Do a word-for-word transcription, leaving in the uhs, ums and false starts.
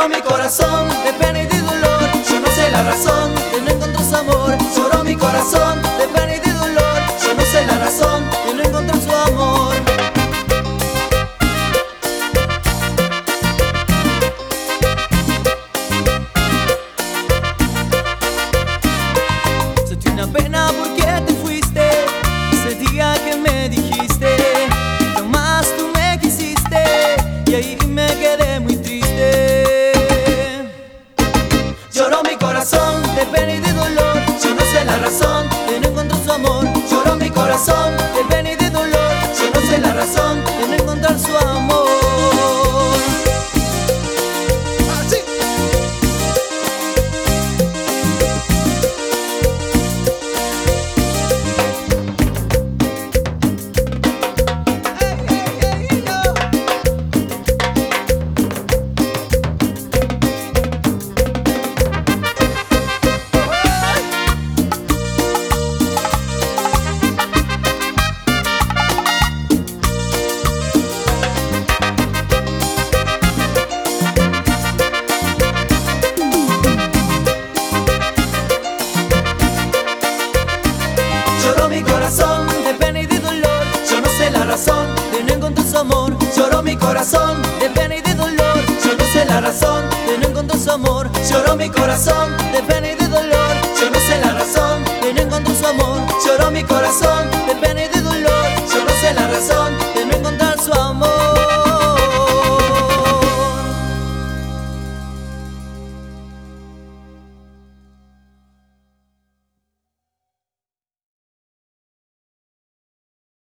Lloró mi corazón de pena y de dolor. Yo no sé la razón de no encontrar su amor. Lloró mi corazón de pena y de dolor. Yo no sé la razón de no encontrar su amor. Sentí una pena porque te fuiste. Ese día que me dijiste jamás tú me quisiste, y ahí me quedé muy triste. Lloró mi corazón de pena y de dolor. Yo no sé la razón de no encontrar su amor. Lloró mi corazón de pena y de dolor. Yo no sé la razón de no encontrar su amor. Así. Lloró mi corazón de pena y de dolor. Yo no sé la razón de no encontrar su amor. Lloró mi corazón de pena y de dolor. Yo no sé la razón de no encontrar su amor. Lloró mi corazón de pena y de dolor. Yo no sé la razón de no encontrar su amor. Lloró mi corazón de pena y de dolor. Yo no sé la razón de no encontrar su amor.